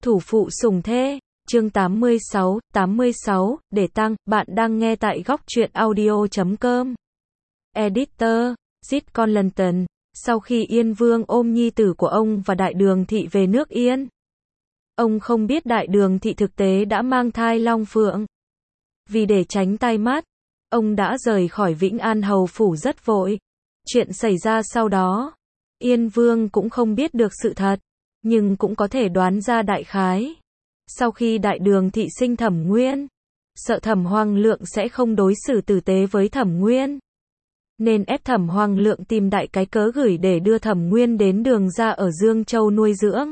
Thủ phụ sủng thê, chương 86, để tăng, bạn đang nghe tại góc truyện audio.com. Editor, Zit Conlanton, sau khi Yên Vương ôm nhi tử của ông và Đại Đường Thị về nước Yên. Ông không biết Đại Đường Thị thực tế đã mang thai Long Phượng. Vì để tránh tai mắt, ông đã rời khỏi Vĩnh An Hầu Phủ rất vội. Chuyện xảy ra sau đó, Yên Vương cũng không biết được sự thật, nhưng cũng có thể đoán ra đại khái. Sau khi Đại Đường Thị sinh Thẩm Nguyên, sợ Thẩm Hoàng Lượng sẽ không đối xử tử tế với Thẩm Nguyên, nên ép Thẩm Hoàng Lượng tìm đại cái cớ gửi để đưa Thẩm Nguyên đến Đường gia ở Dương Châu nuôi dưỡng.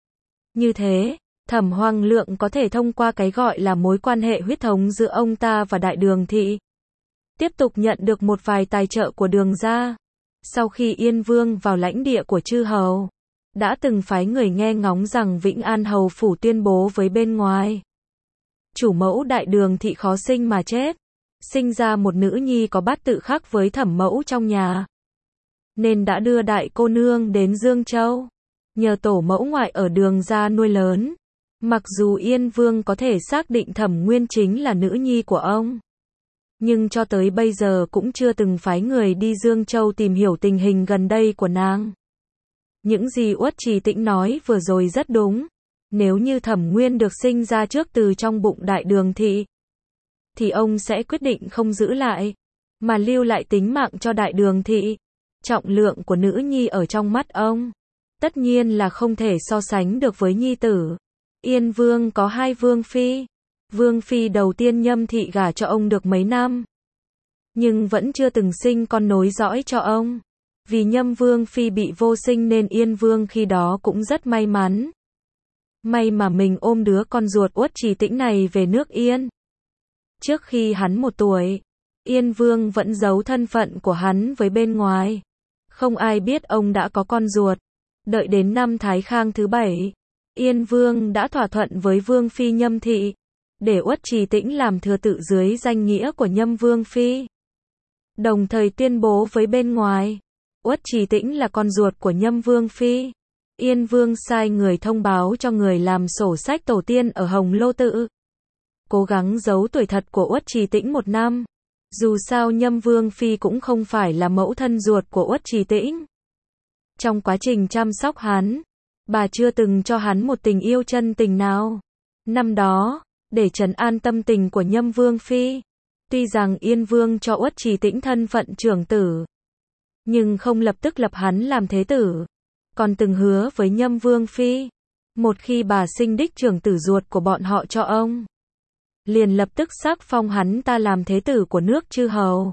Như thế, Thẩm Hoàng Lượng có thể thông qua cái gọi là mối quan hệ huyết thống giữa ông ta và Đại Đường Thị, tiếp tục nhận được một vài tài trợ của Đường gia. Sau khi Yên Vương vào lãnh địa của chư hầu, đã từng phái người nghe ngóng rằng Vĩnh An Hầu Phủ tuyên bố với bên ngoài, chủ mẫu Đại Đường Thị khó sinh mà chết, sinh ra một nữ nhi có bát tự khác với thẩm mẫu trong nhà, nên đã đưa đại cô nương đến Dương Châu, nhờ tổ mẫu ngoại ở Đường gia nuôi lớn. Mặc dù Yên Vương có thể xác định Thẩm Nguyên chính là nữ nhi của ông, nhưng cho tới bây giờ cũng chưa từng phái người đi Dương Châu tìm hiểu tình hình gần đây của nàng. Những gì Uất Trì Tĩnh nói vừa rồi rất đúng. Nếu như Thẩm Nguyên được sinh ra trước từ trong bụng Đại Đường Thị, thì ông sẽ quyết định không giữ lại, mà lưu lại tính mạng cho Đại Đường Thị. Trọng lượng của nữ nhi ở trong mắt ông, tất nhiên là không thể so sánh được với nhi tử. Yên Vương có hai vương phi. Vương phi đầu tiên Nhâm Thị gả cho ông được mấy năm, nhưng vẫn chưa từng sinh con nối dõi cho ông. Vì Nhâm Vương phi bị vô sinh nên Yên Vương khi đó cũng rất may mắn. May mà mình ôm đứa con ruột Uất Trì Tĩnh này về nước Yên. Trước khi hắn 1 tuổi, Yên Vương vẫn giấu thân phận của hắn với bên ngoài. Không ai biết ông đã có con ruột. Đợi đến năm Thái Khang thứ 7, Yên Vương đã thỏa thuận với Vương phi Nhâm Thị, để Uất Trì Tĩnh làm thừa tự dưới danh nghĩa của Nhâm Vương phi. Đồng thời tuyên bố với bên ngoài, Uất Trì Tĩnh là con ruột của Nhâm Vương phi. Yên Vương sai người thông báo cho người làm sổ sách tổ tiên ở Hồng Lô Tự, cố gắng giấu tuổi thật của Uất Trì Tĩnh 1 năm. Dù sao Nhâm Vương phi cũng không phải là mẫu thân ruột của Uất Trì Tĩnh. Trong quá trình chăm sóc hắn, bà chưa từng cho hắn một tình yêu chân tình nào. Năm đó, để trấn an tâm tình của Nhâm Vương phi, tuy rằng Yên Vương cho Uất Trì Tĩnh thân phận trưởng tử, nhưng không lập tức lập hắn làm thế tử, còn từng hứa với Nhâm Vương phi, một khi bà sinh đích trưởng tử ruột của bọn họ cho ông, liền lập tức sắc phong hắn ta làm thế tử của nước chư hầu.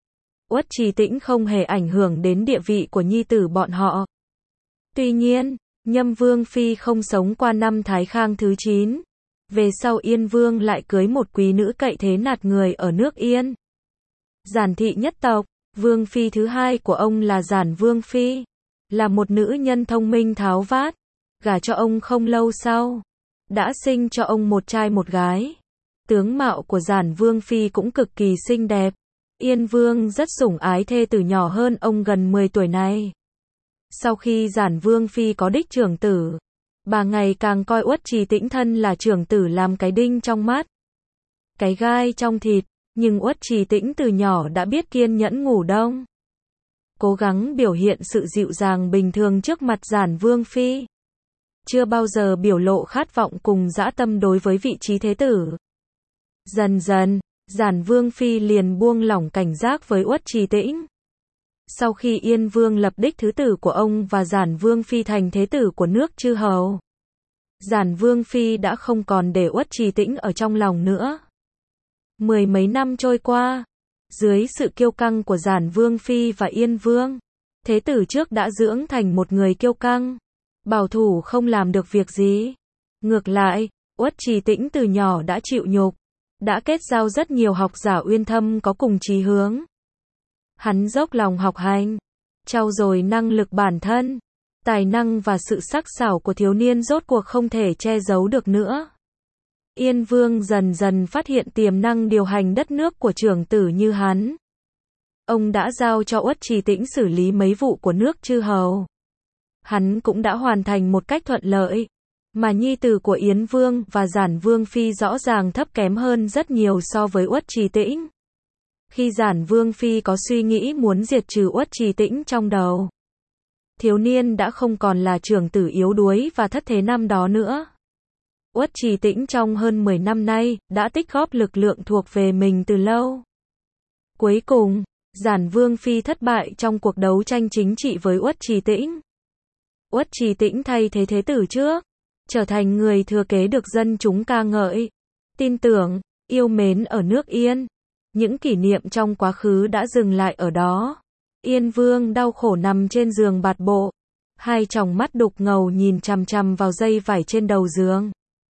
Uất Trì Tĩnh không hề ảnh hưởng đến địa vị của nhi tử bọn họ. Tuy nhiên, Nhâm Vương phi không sống qua năm Thái Khang thứ 9. Về sau Yên Vương lại cưới một quý nữ cậy thế nạt người ở nước Yên. Giản Thị nhất tộc. Vương phi thứ 2 của ông là Giản Vương phi, là một nữ nhân thông minh tháo vát, gả cho ông không lâu sau, đã sinh cho ông một trai một gái. Tướng mạo của Giản Vương phi cũng cực kỳ xinh đẹp. Yên Vương rất sủng ái thê tử nhỏ hơn ông gần 10 tuổi này. Sau khi Giản Vương phi có đích trưởng tử, bà ngày càng coi Uất Trì Tĩnh thân là trưởng tử làm cái đinh trong mắt, cái gai trong thịt. Nhưng Uất Trì Tĩnh từ nhỏ đã biết kiên nhẫn ngủ đông, cố gắng biểu hiện sự dịu dàng bình thường trước mặt Giản Vương phi, chưa bao giờ biểu lộ khát vọng cùng dã tâm đối với vị trí thế tử. Dần dần, Giản Vương phi liền buông lỏng cảnh giác với Uất Trì Tĩnh. Sau khi Yên Vương lập đích thứ tử của ông và Giản Vương phi thành thế tử của nước chư hầu, Giản Vương phi đã không còn để Uất Trì Tĩnh ở trong lòng nữa. 10 mấy năm trôi qua, dưới sự kiêu căng của Giản Vương phi và Yên Vương, thế tử trước đã dưỡng thành một người kiêu căng, bảo thủ không làm được việc gì. Ngược lại, Uất Trì Tĩnh từ nhỏ đã chịu nhục, đã kết giao rất nhiều học giả uyên thâm có cùng chí hướng. Hắn dốc lòng học hành, trau dồi năng lực bản thân, tài năng và sự sắc sảo của thiếu niên rốt cuộc không thể che giấu được nữa. Yên Vương dần dần phát hiện tiềm năng điều hành đất nước của trưởng tử như hắn. Ông đã giao cho Uất Trì Tĩnh xử lý mấy vụ của nước chư hầu. Hắn cũng đã hoàn thành một cách thuận lợi. Mà nhi tử của Yến Vương và Giản Vương Phi rõ ràng thấp kém hơn rất nhiều so với Uất Trì Tĩnh. Khi Giản Vương Phi có suy nghĩ muốn diệt trừ Uất Trì Tĩnh trong đầu, thiếu niên đã không còn là trưởng tử yếu đuối và thất thế năm đó nữa. Uất Trì Tĩnh trong hơn 10 năm nay, đã tích góp lực lượng thuộc về mình từ lâu. Cuối cùng, Giản Vương Phi thất bại trong cuộc đấu tranh chính trị với Uất Trì Tĩnh. Uất Trì Tĩnh thay thế thế tử trước, trở thành người thừa kế được dân chúng ca ngợi, tin tưởng, yêu mến ở nước Yên. Những kỷ niệm trong quá khứ đã dừng lại ở đó. Yên Vương đau khổ nằm trên giường bạt bộ, hai tròng mắt đục ngầu nhìn chằm chằm vào dây vải trên đầu giường.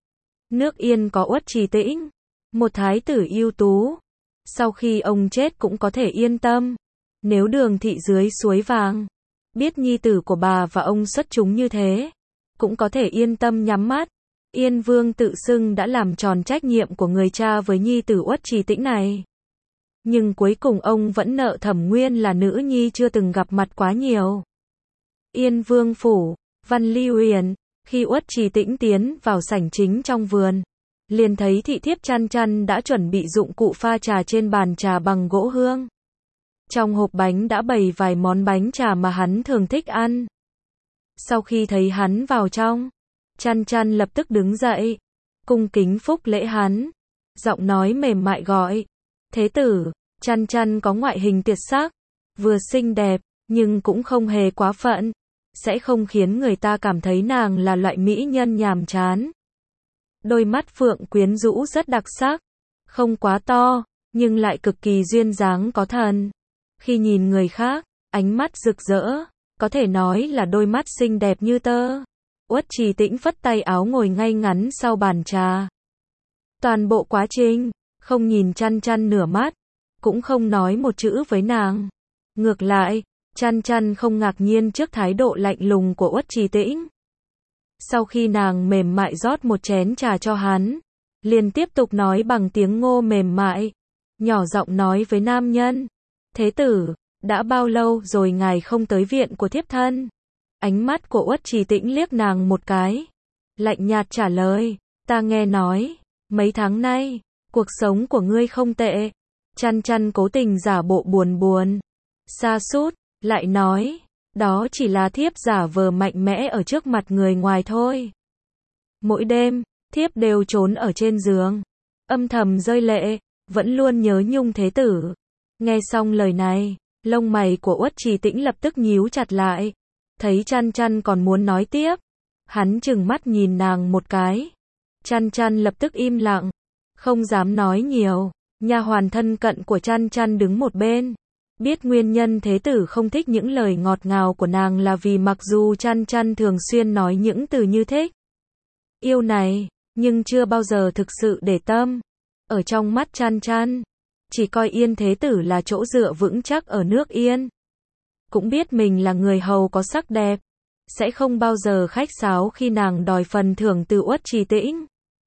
Nước Yên có Uất Trì Tĩnh, một thái tử ưu tú. Sau khi ông chết cũng có thể yên tâm. Nếu Đường thị dưới suối vàng biết nhi tử của bà và ông xuất chúng như thế, cũng có thể yên tâm nhắm mắt. Yên Vương tự xưng đã làm tròn trách nhiệm của người cha với nhi tử Uất Trì Tĩnh này. Nhưng cuối cùng ông vẫn nợ Thẩm Nguyên là nữ nhi chưa từng gặp mặt quá nhiều. Yên Vương phủ, Văn Ly Uyển, khi Uất Trì Tĩnh tiến vào sảnh chính trong vườn, liền thấy thị thiếp Chăn Chăn đã chuẩn bị dụng cụ pha trà trên bàn trà bằng gỗ hương. Trong hộp bánh đã bày vài món bánh trà mà hắn thường thích ăn. Sau khi thấy hắn vào trong, Chăn Chăn lập tức đứng dậy, cung kính phúc lễ hắn, giọng nói mềm mại gọi, thế tử. Chăn Chăn có ngoại hình tuyệt sắc, vừa xinh đẹp, nhưng cũng không hề quá phận, sẽ không khiến người ta cảm thấy nàng là loại mỹ nhân nhàm chán. Đôi mắt phượng quyến rũ rất đặc sắc, không quá to, nhưng lại cực kỳ duyên dáng có thần. Khi nhìn người khác, ánh mắt rực rỡ, có thể nói là đôi mắt xinh đẹp như tơ. Uất Trì Tĩnh phất tay áo ngồi ngay ngắn sau bàn trà. Toàn bộ quá trình, không nhìn Chăn Chăn nửa mắt, cũng không nói một chữ với nàng. Ngược lại, Chăn Chăn không ngạc nhiên trước thái độ lạnh lùng của Uất Trì Tĩnh. Sau khi nàng mềm mại rót một chén trà cho hắn, liền tiếp tục nói bằng tiếng Ngô mềm mại, nhỏ giọng nói với nam nhân, thế tử, đã bao lâu rồi ngài không tới viện của thiếp thân? Ánh mắt của Uất Trì Tĩnh liếc nàng một cái, lạnh nhạt trả lời, ta nghe nói, mấy tháng nay, cuộc sống của ngươi không tệ. Chăn Chăn cố tình giả bộ buồn buồn, sa sút, lại nói, đó chỉ là thiếp giả vờ mạnh mẽ ở trước mặt người ngoài thôi. Mỗi đêm, thiếp đều trốn ở trên giường, âm thầm rơi lệ, vẫn luôn nhớ nhung thế tử. Nghe xong lời này, lông mày của Uất Trì Tĩnh lập tức nhíu chặt lại. Thấy Chăn Chăn còn muốn nói tiếp, hắn trừng mắt nhìn nàng một cái. Chăn Chăn lập tức im lặng, không dám nói nhiều. Nha hoàn thân cận của Chăn Chăn đứng một bên, biết nguyên nhân thế tử không thích những lời ngọt ngào của nàng là vì mặc dù Chăn Chăn thường xuyên nói những từ như thích, yêu này, nhưng chưa bao giờ thực sự để tâm. Ở trong mắt Chăn Chăn, chỉ coi Yên thế tử là chỗ dựa vững chắc ở nước Yên. Cũng biết mình là người hầu có sắc đẹp, sẽ không bao giờ khách sáo khi nàng đòi phần thưởng từ Uất Trì Tĩnh.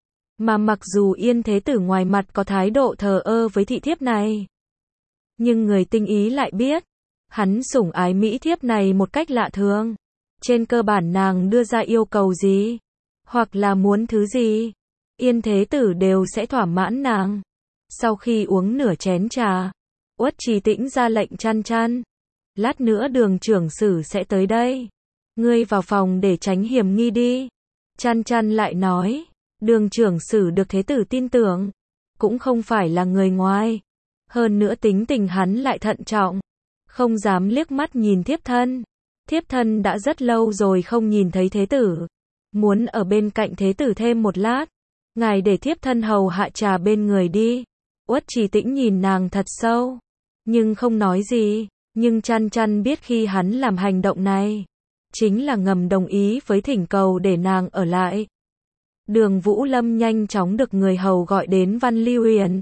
Mà mặc dù Yên thế tử ngoài mặt có thái độ thờ ơ với thị thiếp này, nhưng người tinh ý lại biết, hắn sủng ái mỹ thiếp này một cách lạ thường. Trên cơ bản nàng đưa ra yêu cầu gì, hoặc là muốn thứ gì, Yên thế tử đều sẽ thỏa mãn nàng. Sau khi uống nửa chén trà, Uất Trì Tĩnh ra lệnh Chăn Chăn, lát nữa Đường trưởng sử sẽ tới đây, ngươi vào phòng để tránh hiểm nghi đi. Chăn Chăn lại nói, Đường trưởng sử được thế tử tin tưởng, cũng không phải là người ngoài, hơn nữa tính tình hắn lại thận trọng, không dám liếc mắt nhìn thiếp thân. Thiếp thân đã rất lâu rồi không nhìn thấy thế tử, muốn ở bên cạnh thế tử thêm một lát, ngài để thiếp thân hầu hạ trà bên người đi. Uất Trì Tĩnh nhìn nàng thật sâu, nhưng không nói gì. Nhưng Chăn Chăn biết khi hắn làm hành động này, chính là ngầm đồng ý với thỉnh cầu để nàng ở lại. Đường Vũ Lâm nhanh chóng được người hầu gọi đến Văn Ly Uyển.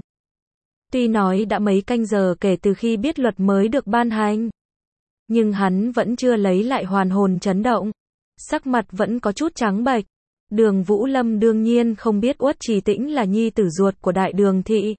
Tuy nói đã mấy canh giờ kể từ khi biết luật mới được ban hành, nhưng hắn vẫn chưa lấy lại hoàn hồn chấn động, sắc mặt vẫn có chút trắng bệch. Đường Vũ Lâm đương nhiên không biết Uất Trì Tĩnh là nhi tử ruột của Đại Đường thị.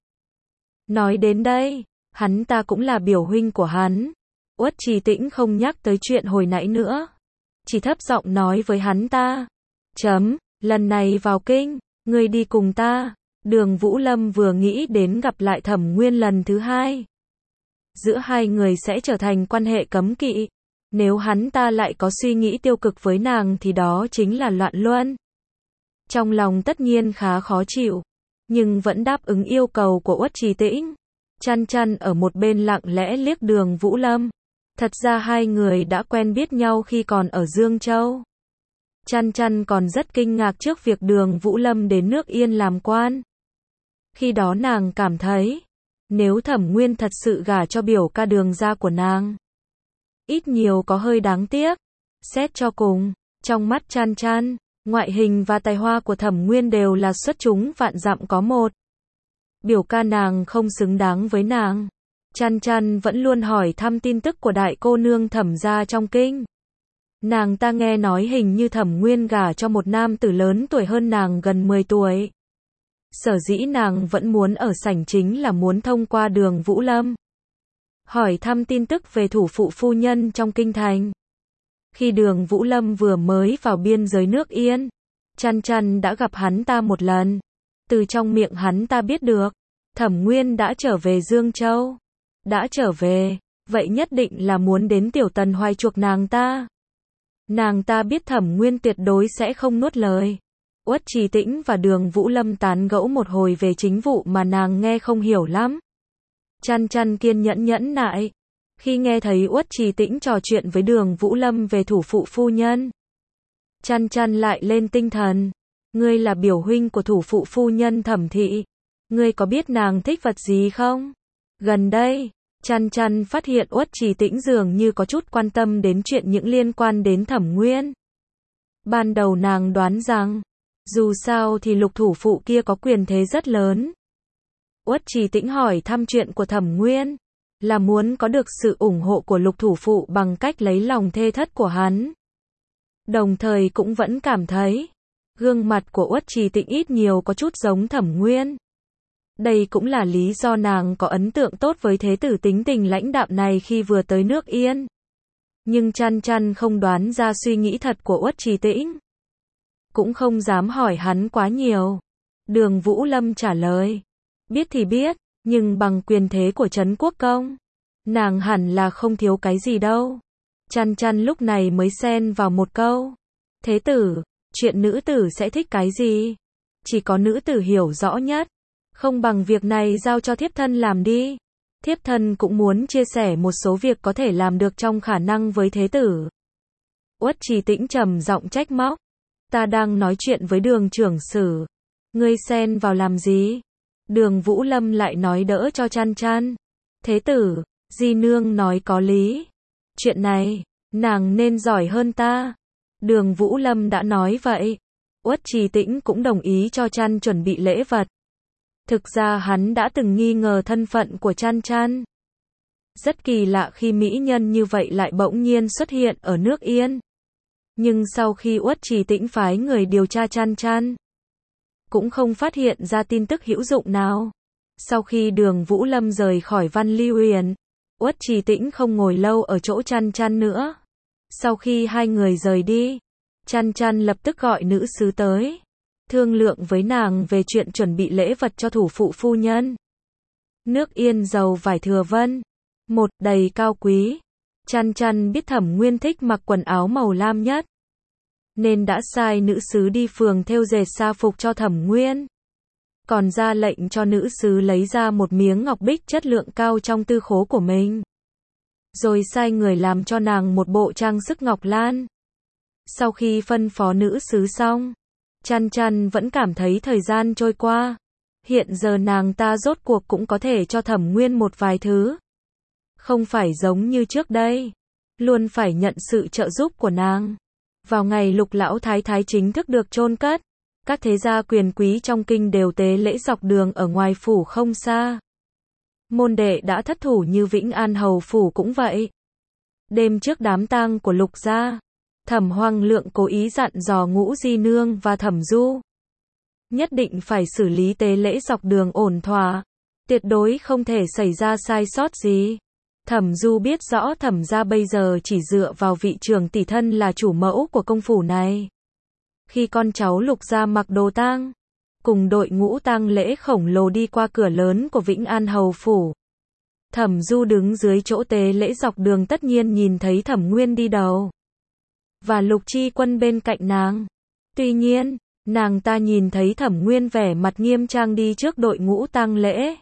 Nói đến đây, hắn ta cũng là biểu huynh của hắn. Uất Trì Tĩnh không nhắc tới chuyện hồi nãy nữa, chỉ thấp giọng nói với hắn ta, lần này vào kinh, ngươi đi cùng ta. Đường Vũ Lâm vừa nghĩ đến gặp lại Thẩm Nguyên lần thứ hai. Giữa hai người sẽ trở thành quan hệ cấm kỵ. Nếu hắn ta lại có suy nghĩ tiêu cực với nàng thì đó chính là loạn luân. Trong lòng tất nhiên khá khó chịu, nhưng vẫn đáp ứng yêu cầu của Uất Trì Tĩnh. Chăn chăn ở một bên lặng lẽ liếc Đường Vũ Lâm. Thật ra hai người đã quen biết nhau khi còn ở Dương Châu. Chăn chăn còn rất kinh ngạc trước việc Đường Vũ Lâm đến nước Yên làm quan. Khi đó nàng cảm thấy, nếu Thẩm Nguyên thật sự gả cho biểu ca Đường gia của nàng, ít nhiều có hơi đáng tiếc. Xét cho cùng, trong mắt chăn chăn, ngoại hình và tài hoa của Thẩm Nguyên đều là xuất chúng vạn dặm có một. Biểu ca nàng không xứng đáng với nàng. Chăn chăn vẫn luôn hỏi thăm tin tức của đại cô nương Thẩm gia trong kinh. Nàng ta nghe nói hình như Thẩm Nguyên gả cho một nam tử lớn tuổi hơn nàng gần 10 tuổi. Sở dĩ nàng vẫn muốn ở sảnh chính là muốn thông qua Đường Vũ Lâm hỏi thăm tin tức về thủ phụ phu nhân trong kinh thành. Khi Đường Vũ Lâm vừa mới vào biên giới nước Yên, chăn chăn đã gặp hắn ta một lần. Từ trong miệng hắn ta biết được, Thẩm Nguyên đã trở về Dương Châu. Đã trở về, vậy nhất định là muốn đến Tiểu Tần Hoài chuộc nàng ta. Nàng ta biết Thẩm Nguyên tuyệt đối sẽ không nuốt lời. Uất Trì Tĩnh và Đường Vũ Lâm tán gẫu một hồi về chính vụ mà nàng nghe không hiểu lắm. Chăn chăn kiên nhẫn nại. Khi nghe thấy Uất Trì Tĩnh trò chuyện với Đường Vũ Lâm về thủ phụ phu nhân, chăn chăn lại lên tinh thần. Ngươi là biểu huynh của thủ phụ phu nhân Thẩm thị. Ngươi có biết nàng thích vật gì không? Gần đây, chăn chăn phát hiện Uất Trì Tĩnh dường như có chút quan tâm đến chuyện những liên quan đến Thẩm Nguyên. Ban đầu nàng đoán rằng, dù sao thì Lục thủ phụ kia có quyền thế rất lớn. Uất Trì Tĩnh hỏi thăm chuyện của Thẩm Nguyên, là muốn có được sự ủng hộ của Lục thủ phụ bằng cách lấy lòng thê thất của hắn. Đồng thời cũng vẫn cảm thấy, gương mặt của Uất Trì Tĩnh ít nhiều có chút giống Thẩm Nguyên. Đây cũng là lý do nàng có ấn tượng tốt với thế tử tính tình lãnh đạm này khi vừa tới nước Yên. Nhưng chăn chăn không đoán ra suy nghĩ thật của Uất Trì Tĩnh. Cũng không dám hỏi hắn quá nhiều. Đường Vũ Lâm trả lời, biết thì biết, nhưng bằng quyền thế của Trấn Quốc Công, nàng hẳn là không thiếu cái gì đâu. Chăn chăn lúc này mới xen vào một câu, thế tử, chuyện nữ tử sẽ thích cái gì? Chỉ có nữ tử hiểu rõ nhất. Không bằng việc này giao cho thiếp thân làm đi. Thiếp thân cũng muốn chia sẻ một số việc có thể làm được trong khả năng với thế tử. Uất Trì Tĩnh trầm giọng trách móc. Ta đang nói chuyện với Đường trưởng sử. Ngươi xen vào làm gì? Đường Vũ Lâm lại nói đỡ cho chăn chăn. Thế tử, di nương nói có lý. Chuyện này, nàng nên giỏi hơn ta. Đường Vũ Lâm đã nói vậy. Uất Trì Tĩnh cũng đồng ý cho chăn chuẩn bị lễ vật. Thực ra hắn đã từng nghi ngờ thân phận của chăn chăn. Rất kỳ lạ khi mỹ nhân như vậy lại bỗng nhiên xuất hiện ở nước Yên. Nhưng sau khi Uất Trì Tĩnh phái người điều tra chăn chăn, cũng không phát hiện ra tin tức hữu dụng nào. Sau khi Đường Vũ Lâm rời khỏi Văn Lưu Uyển, Uất Trì Tĩnh không ngồi lâu ở chỗ chăn chăn nữa. Sau khi hai người rời đi, chăn chăn lập tức gọi nữ sứ tới, thương lượng với nàng về chuyện chuẩn bị lễ vật cho thủ phụ phu nhân. Nước Yên giàu vải thừa vân, một đầy cao quý. Chăn chăn biết Thẩm Nguyên thích mặc quần áo màu lam nhất, nên đã sai nữ sứ đi phường thêu dệt sa phục cho Thẩm Nguyên. Còn ra lệnh cho nữ sứ lấy ra một miếng ngọc bích chất lượng cao trong tư khố của mình. Rồi sai người làm cho nàng một bộ trang sức ngọc lan. Sau khi phân phó nữ sứ xong, chăn chăn vẫn cảm thấy thời gian trôi qua. Hiện giờ nàng ta rốt cuộc cũng có thể cho Thẩm Nguyên một vài thứ. Không phải giống như trước đây, luôn phải nhận sự trợ giúp của nàng. Vào ngày Lục lão thái thái chính thức được chôn cất, các thế gia quyền quý trong kinh đều tế lễ dọc đường ở ngoài phủ không xa. Môn đệ đã thất thủ như Vĩnh An hầu phủ cũng vậy. Đêm trước đám tang của Lục gia, Thẩm Hoằng Lượng cố ý dặn dò Ngũ Di Nương và Thẩm Du, nhất định phải xử lý tế lễ dọc đường ổn thỏa, tuyệt đối không thể xảy ra sai sót gì. Thẩm Du biết rõ Thẩm gia bây giờ chỉ dựa vào vị trưởng tỷ thân là chủ mẫu của công phủ này. khi con cháu Lục gia mặc đồ tang, cùng đội ngũ tang lễ khổng lồ đi qua cửa lớn của Vĩnh An Hầu Phủ. Thẩm Du đứng dưới chỗ tế lễ dọc đường tất nhiên nhìn thấy Thẩm Nguyên đi đầu. Và Lục Chi Quân bên cạnh nàng. Tuy nhiên, nàng ta nhìn thấy Thẩm Nguyên vẻ mặt nghiêm trang đi trước đội ngũ tang lễ.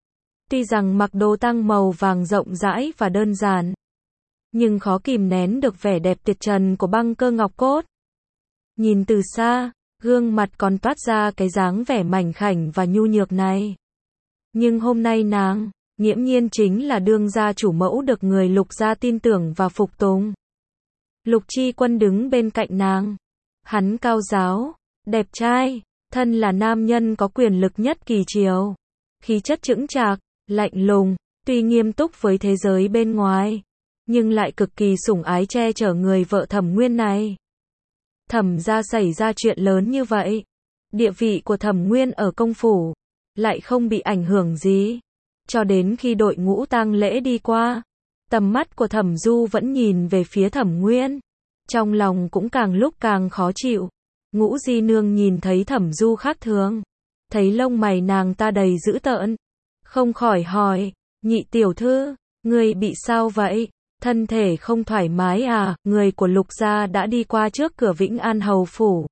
Tuy rằng mặc đồ tang màu vàng rộng rãi và đơn giản, nhưng khó kìm nén được vẻ đẹp tuyệt trần của băng cơ ngọc cốt. Nhìn từ xa, gương mặt còn toát ra cái dáng vẻ mảnh khảnh và nhu nhược này. Nhưng hôm nay nàng, nghiễm nhiên chính là đương gia chủ mẫu được người Lục gia tin tưởng và phục tùng. Lục Chi Quân đứng bên cạnh nàng. Hắn cao ráo, đẹp trai, thân là nam nhân có quyền lực nhất kỳ triều. Khí chất chững chạc, lạnh lùng, tuy nghiêm túc với thế giới bên ngoài, nhưng lại cực kỳ sủng ái che chở người vợ Thẩm Nguyên này. Thẩm gia xảy ra chuyện lớn như vậy, địa vị của Thẩm Nguyên ở công phủ lại không bị ảnh hưởng gì. Cho đến khi đội ngũ tang lễ đi qua, tầm mắt của Thẩm Du vẫn nhìn về phía Thẩm Nguyên. Trong lòng cũng càng lúc càng khó chịu. Ngũ Di Nương nhìn thấy Thẩm Du khác thường, thấy lông mày nàng ta đầy dữ tợn, không khỏi hỏi, nhị tiểu thư, người bị sao vậy? Thân thể không thoải mái à? Người của Lục gia đã đi qua trước cửa Vĩnh An Hầu Phủ.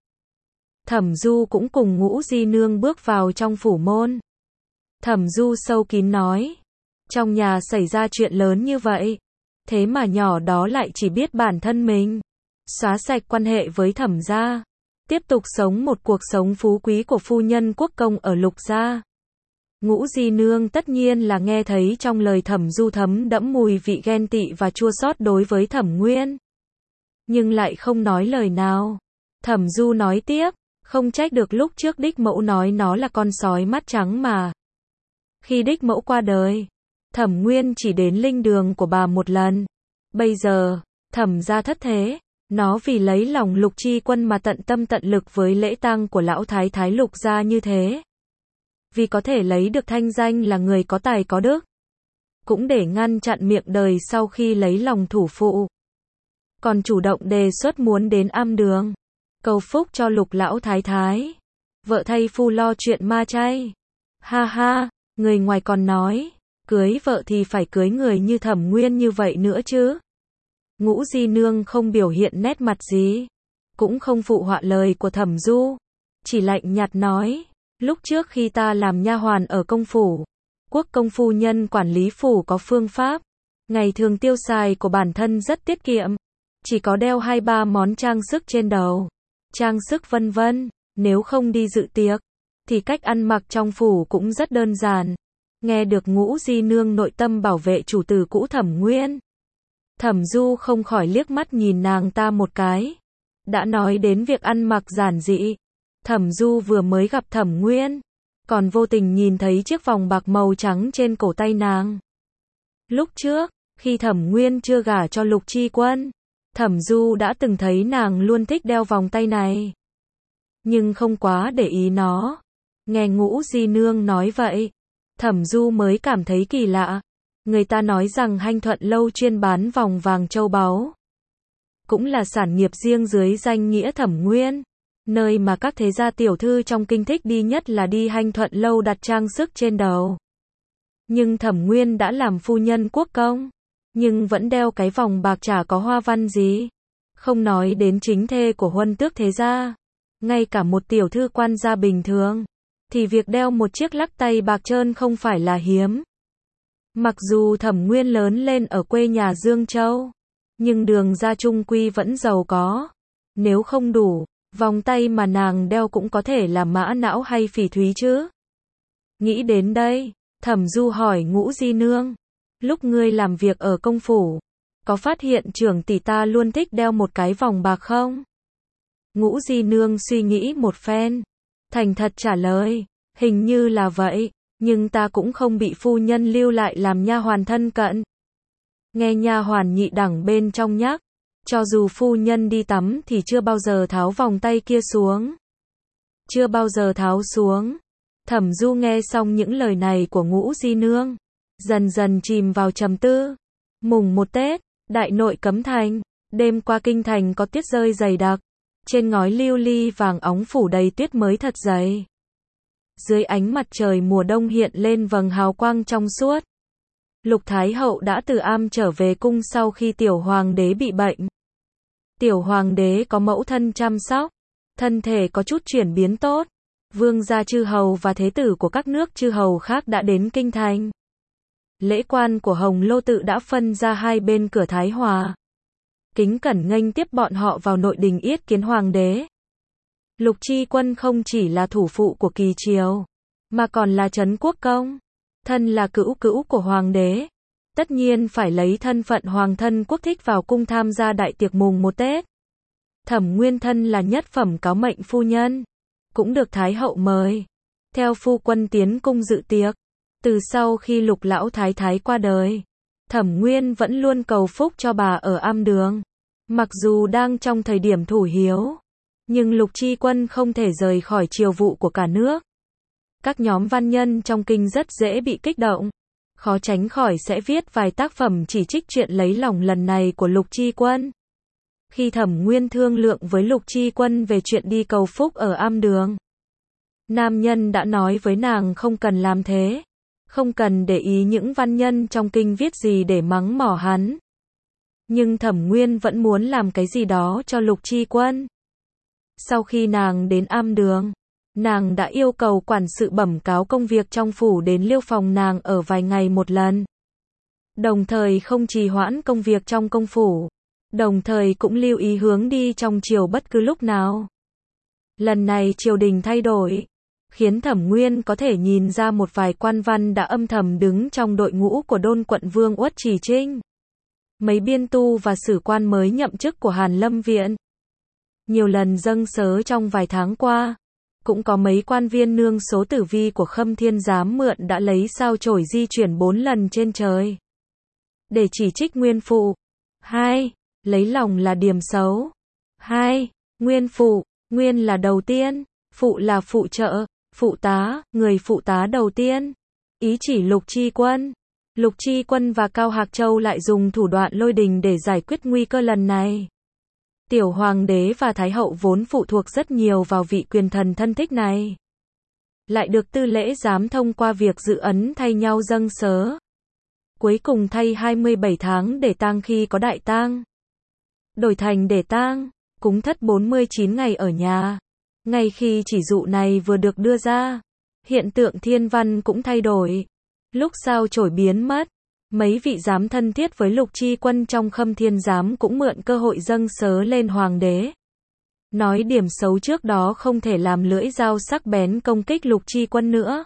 Thẩm Du cũng cùng Ngũ Di Nương bước vào trong phủ môn. Thẩm Du sâu kín nói, trong nhà xảy ra chuyện lớn như vậy, thế mà nhỏ đó lại chỉ biết bản thân mình, xóa sạch quan hệ với Thẩm gia, tiếp tục sống một cuộc sống phú quý của phu nhân quốc công ở Lục gia. Ngũ Di Nương tất nhiên là nghe thấy trong lời Thẩm Du thấm đẫm mùi vị ghen tị và chua xót đối với Thẩm Nguyên, nhưng lại không nói lời nào. Thẩm Du nói tiếp, không trách được lúc trước đích mẫu nói nó là con sói mắt trắng mà. Khi đích mẫu qua đời, Thẩm Nguyên chỉ đến linh đường của bà một lần. Bây giờ, Thẩm gia thất thế, nó vì lấy lòng Lục Chi Quân mà tận tâm tận lực với lễ tang của lão thái thái Lục gia như thế. Vì có thể lấy được thanh danh là người có tài có đức, cũng để ngăn chặn miệng đời sau khi lấy lòng thủ phụ, còn chủ động đề xuất muốn đến am đường cầu phúc cho Lục lão thái thái. Vợ thay phu lo chuyện ma chay. Ha ha, người ngoài còn nói, cưới vợ thì phải cưới người như Thẩm Nguyên như vậy nữa chứ. Ngũ Di Nương không biểu hiện nét mặt gì, cũng không phụ họa lời của Thẩm Du, chỉ lạnh nhạt nói, lúc trước khi ta làm nha hoàn ở công phủ, quốc công phu nhân quản lý phủ có phương pháp, ngày thường tiêu xài của bản thân rất tiết kiệm, chỉ có đeo 2-3 món trang sức trên đầu, trang sức vân vân, nếu không đi dự tiệc, thì cách ăn mặc trong phủ cũng rất đơn giản. Nghe được Ngũ Di Nương nội tâm bảo vệ chủ tử cũ Thẩm Nguyên, Thẩm Du không khỏi liếc mắt nhìn nàng ta một cái. Đã nói đến việc ăn mặc giản dị, Thẩm Du vừa mới gặp Thẩm Nguyên, còn vô tình nhìn thấy chiếc vòng bạc màu trắng trên cổ tay nàng. Lúc trước, khi Thẩm Nguyên chưa gả cho Lục Chi Quân, Thẩm Du đã từng thấy nàng luôn thích đeo vòng tay này, nhưng không quá để ý nó. Nghe Ngũ Di Nương nói vậy, Thẩm Du mới cảm thấy kỳ lạ. Người ta nói rằng Hanh Thuận Lâu chuyên bán vòng vàng châu báu, cũng là sản nghiệp riêng dưới danh nghĩa Thẩm Nguyên, nơi mà các thế gia tiểu thư trong kinh thích đi nhất là đi Hanh Thuận Lâu đặt trang sức trên đầu. Nhưng Thẩm Nguyên đã làm phu nhân quốc công, nhưng vẫn đeo cái vòng bạc chả có hoa văn gì. Không nói đến chính thê của huân tước thế gia, ngay cả một tiểu thư quan gia bình thường, thì việc đeo một chiếc lắc tay bạc trơn không phải là hiếm. Mặc dù Thẩm Nguyên lớn lên ở quê nhà Dương Châu, nhưng đường ra chung quy vẫn giàu có. Nếu không đủ, vòng tay mà nàng đeo cũng có thể là mã não hay phỉ thúy chứ. Nghĩ đến đây, Thẩm Du hỏi Ngũ Di Nương, lúc ngươi làm việc ở công phủ, có phát hiện trưởng tỷ ta luôn thích đeo một cái vòng bạc không? Ngũ Di Nương suy nghĩ một phen, thành thật trả lời, hình như là vậy, nhưng ta cũng không bị phu nhân lưu lại làm nha hoàn thân cận. Nghe nha hoàn nhị đẳng bên trong nhắc, cho dù phu nhân đi tắm thì chưa bao giờ tháo vòng tay kia xuống. Chưa bao giờ tháo xuống. Thẩm Du nghe xong những lời này của Ngũ Di Nương, dần dần chìm vào trầm tư. Mùng 1 Tết, đại nội cấm thành, đêm qua kinh thành có tuyết rơi dày đặc. Trên ngói lưu ly vàng óng phủ đầy tuyết mới thật dày. Dưới ánh mặt trời mùa đông hiện lên vầng hào quang trong suốt. Lục Thái hậu đã từ am trở về cung sau khi tiểu hoàng đế bị bệnh. Tiểu hoàng đế có mẫu thân chăm sóc, thân thể có chút chuyển biến tốt. Vương gia chư hầu và thế tử của các nước chư hầu khác đã đến kinh thành. Lễ quan của Hồng Lô tự đã phân ra hai bên cửa Thái Hòa, kính cẩn nghênh tiếp bọn họ vào nội đình yết kiến hoàng đế. Lục Chi Quân không chỉ là thủ phụ của kỳ triều, mà còn là trấn quốc công, thân là cữu cữu của hoàng đế, tất nhiên phải lấy thân phận hoàng thân quốc thích vào cung tham gia đại tiệc mùng 1 Tết. Thẩm Nguyên thân là nhất phẩm cáo mệnh phu nhân, cũng được Thái hậu mời theo phu quân tiến cung dự tiệc. Từ sau khi Lục lão thái thái qua đời, Thẩm Nguyên vẫn luôn cầu phúc cho bà ở am đường. Mặc dù đang trong thời điểm thủ hiếu, nhưng Lục Chi Quân không thể rời khỏi triều vụ của cả nước. Các nhóm văn nhân trong kinh rất dễ bị kích động, khó tránh khỏi sẽ viết vài tác phẩm chỉ trích chuyện lấy lòng lần này của Lục Chi Quân. Khi Thẩm Nguyên thương lượng với Lục Chi Quân về chuyện đi cầu phúc ở am đường, nam nhân đã nói với nàng không cần làm thế, không cần để ý những văn nhân trong kinh viết gì để mắng mỏ hắn. Nhưng Thẩm Nguyên vẫn muốn làm cái gì đó cho Lục Chi Quân. Sau khi nàng đến am đường, nàng đã yêu cầu quản sự bẩm cáo công việc trong phủ đến liêu phòng nàng ở vài ngày một lần. Đồng thời không trì hoãn công việc trong công phủ, đồng thời cũng lưu ý hướng đi trong triều bất cứ lúc nào. Lần này triều đình thay đổi, khiến Thẩm Nguyên có thể nhìn ra một vài quan văn đã âm thầm đứng trong đội ngũ của Đôn quận vương Uất Trì Trinh. Mấy biên tu và sử quan mới nhậm chức của Hàn Lâm Viện nhiều lần dâng sớ trong vài tháng qua. Cũng có mấy quan viên nương số tử vi của Khâm Thiên Giám mượn đã lấy sao chổi di chuyển 4 lần trên trời để chỉ trích nguyên phụ. 2. Lấy lòng là điểm xấu. 2. Nguyên phụ, nguyên là đầu tiên, phụ là phụ trợ, phụ tá, người phụ tá đầu tiên. Ý chỉ Lục Chi Quân. Lục Chi Quân và Cao Hạc Châu lại dùng thủ đoạn lôi đình để giải quyết nguy cơ lần này. Tiểu hoàng đế và thái hậu vốn phụ thuộc rất nhiều vào vị quyền thần thân thích này, lại được tư lễ giám thông qua việc dự ấn thay nhau dâng sớ. Cuối cùng thay 27 tháng để tang khi có đại tang, đổi thành để tang, cúng thất 49 ngày ở nhà. Ngay khi chỉ dụ này vừa được đưa ra, hiện tượng thiên văn cũng thay đổi. Lúc sao chổi biến mất, mấy vị giám thân thiết với Lục Chi Quân trong Khâm Thiên Giám cũng mượn cơ hội dâng sớ lên hoàng đế. Nói điểm xấu trước đó không thể làm lưỡi dao sắc bén công kích Lục Chi Quân nữa.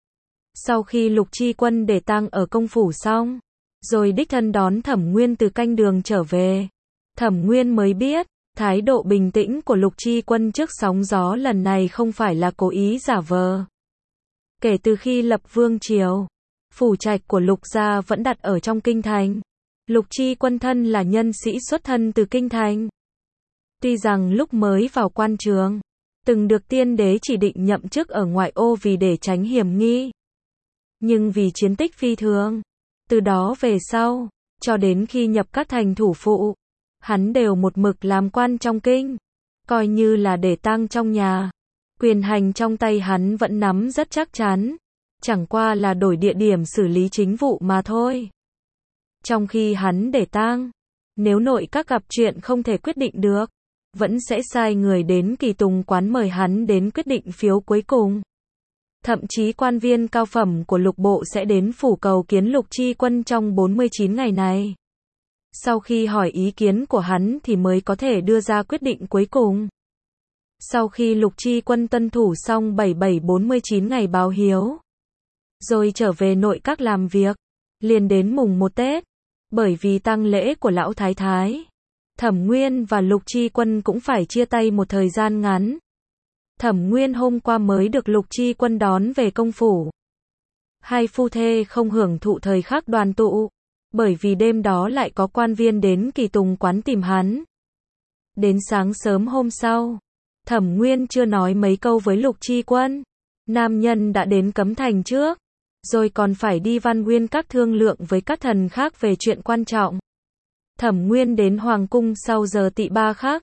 Sau khi Lục Chi Quân để tang ở công phủ xong, rồi đích thân đón Thẩm Nguyên từ canh đường trở về, Thẩm Nguyên mới biết, thái độ bình tĩnh của Lục Chi Quân trước sóng gió lần này không phải là cố ý giả vờ. Kể từ khi lập vương triều, phủ trạch của Lục gia vẫn đặt ở trong kinh thành. Lục Chi Quân thân là nhân sĩ xuất thân từ kinh thành. Tuy rằng lúc mới vào quan trường, từng được tiên đế chỉ định nhậm chức ở ngoại ô vì để tránh hiểm nghi, nhưng vì chiến tích phi thường, từ đó về sau, cho đến khi nhập các thành thủ phụ, hắn đều một mực làm quan trong kinh, coi như là để tang trong nhà. Quyền hành trong tay hắn vẫn nắm rất chắc chắn, chẳng qua là đổi địa điểm xử lý chính vụ mà thôi. Trong khi hắn để tang, nếu nội các gặp chuyện không thể quyết định được, vẫn sẽ sai người đến Kỳ Tùng quán mời hắn đến quyết định phiếu cuối cùng. Thậm chí quan viên cao phẩm của lục bộ sẽ đến phủ cầu kiến Lục Chi Quân trong 49 ngày này. Sau khi hỏi ý kiến của hắn thì mới có thể đưa ra quyết định cuối cùng. Sau khi Lục Chi Quân tuân thủ xong 47-49 ngày báo hiếu, rồi trở về nội các làm việc, liền đến mùng 1 Tết, bởi vì tang lễ của lão thái thái, Thẩm Nguyên và Lục Chi Quân cũng phải chia tay một thời gian ngắn. Thẩm Nguyên hôm qua mới được Lục Chi Quân đón về công phủ. Hai phu thê không hưởng thụ thời khắc đoàn tụ, bởi vì đêm đó lại có quan viên đến Kỳ Tùng quán tìm hắn. Đến sáng sớm hôm sau, Thẩm Nguyên chưa nói mấy câu với Lục Chi Quân, nam nhân đã đến Cấm Thành trước, rồi còn phải đi Văn Nguyên các thương lượng với các thần khác về chuyện quan trọng. Thẩm Nguyên đến Hoàng cung sau giờ tỵ 3 khắc,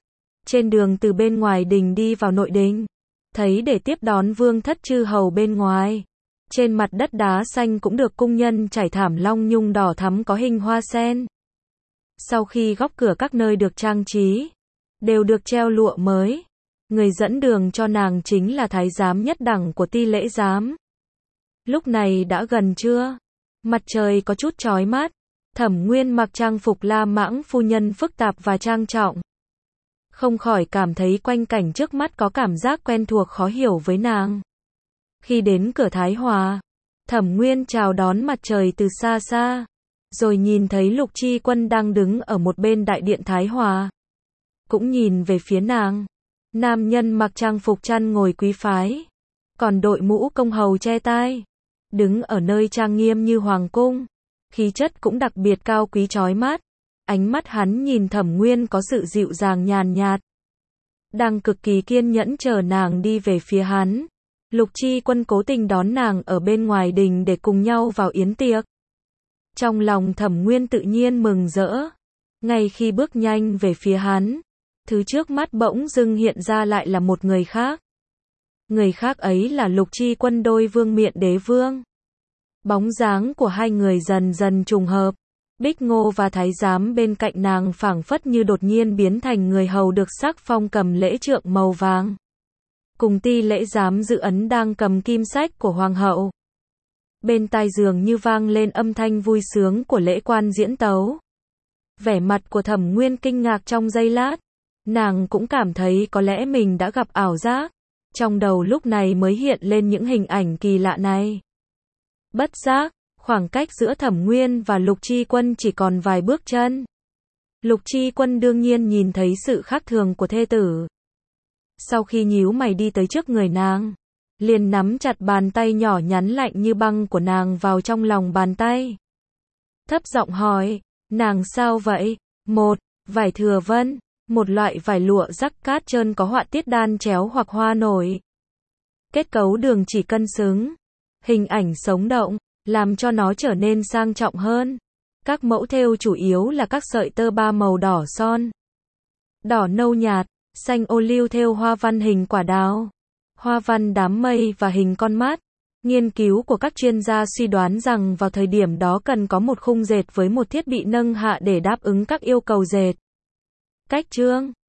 Trên đường từ bên ngoài đình đi vào nội đình, thấy để tiếp đón vương thất chư hầu bên ngoài. Trên mặt đất đá xanh cũng được cung nhân trải thảm long nhung đỏ thắm có hình hoa sen. Sau khi góc cửa các nơi được trang trí, đều được treo lụa mới. Người dẫn đường cho nàng chính là thái giám nhất đẳng của Ti Lễ Giám. Lúc này đã gần trưa, mặt trời có chút chói mắt. Thẩm Nguyên mặc trang phục La Mãng phu nhân phức tạp và trang trọng. Không khỏi cảm thấy quanh cảnh trước mắt có cảm giác quen thuộc khó hiểu với nàng. Khi đến cửa Thái Hòa, Thẩm Nguyên chào đón mặt trời từ xa xa, rồi nhìn thấy Lục Chi Quân đang đứng ở một bên đại điện Thái Hòa. Cũng nhìn về phía nàng. Nam nhân mặc trang phục chăn ngồi quý phái, còn đội mũ công hầu che tai, đứng ở nơi trang nghiêm như hoàng cung, khí chất cũng đặc biệt cao quý chói mắt. Ánh mắt hắn nhìn Thẩm Nguyên có sự dịu dàng nhàn nhạt, đang cực kỳ kiên nhẫn chờ nàng đi về phía hắn. Lục Chi Quân cố tình đón nàng ở bên ngoài đình để cùng nhau vào yến tiệc. Trong lòng Thẩm Nguyên tự nhiên mừng rỡ. Ngay khi bước nhanh về phía hắn, thứ trước mắt bỗng dưng hiện ra lại là một người khác. Người khác ấy là Lục Chi Quân đôi vương miện đế vương. Bóng dáng của hai người dần dần trùng hợp. Bích Ngô và thái giám bên cạnh nàng phảng phất như đột nhiên biến thành người hầu được sắc phong cầm lễ trượng màu vàng. Cùng Ti Lễ Giám dự ấn đang cầm kim sách của hoàng hậu. Bên tai dường như vang lên âm thanh vui sướng của lễ quan diễn tấu. Vẻ mặt của Thẩm Nguyên kinh ngạc trong giây lát. Nàng cũng cảm thấy có lẽ mình đã gặp ảo giác. Trong đầu lúc này mới hiện lên những hình ảnh kỳ lạ này. Bất giác, khoảng cách giữa Thẩm Nguyên và Lục Chi Quân chỉ còn vài bước chân. Lục Chi Quân đương nhiên nhìn thấy sự khác thường của thê tử. Sau khi nhíu mày đi tới trước người nàng, liền nắm chặt bàn tay nhỏ nhắn lạnh như băng của nàng vào trong lòng bàn tay. Thấp giọng hỏi, nàng sao vậy? Một, vải thừa vân, một loại vải lụa rắc cát trơn có họa tiết đan chéo hoặc hoa nổi. Kết cấu đường chỉ cân xứng, hình ảnh sống động, làm cho nó trở nên sang trọng hơn. Các mẫu thêu chủ yếu là các sợi tơ ba màu đỏ son, đỏ nâu nhạt, xanh ô liu thêu hoa văn hình quả đào, hoa văn đám mây và hình con mắt. Nghiên cứu của các chuyên gia suy đoán rằng vào thời điểm đó cần có một khung dệt với một thiết bị nâng hạ để đáp ứng các yêu cầu dệt. Cách trương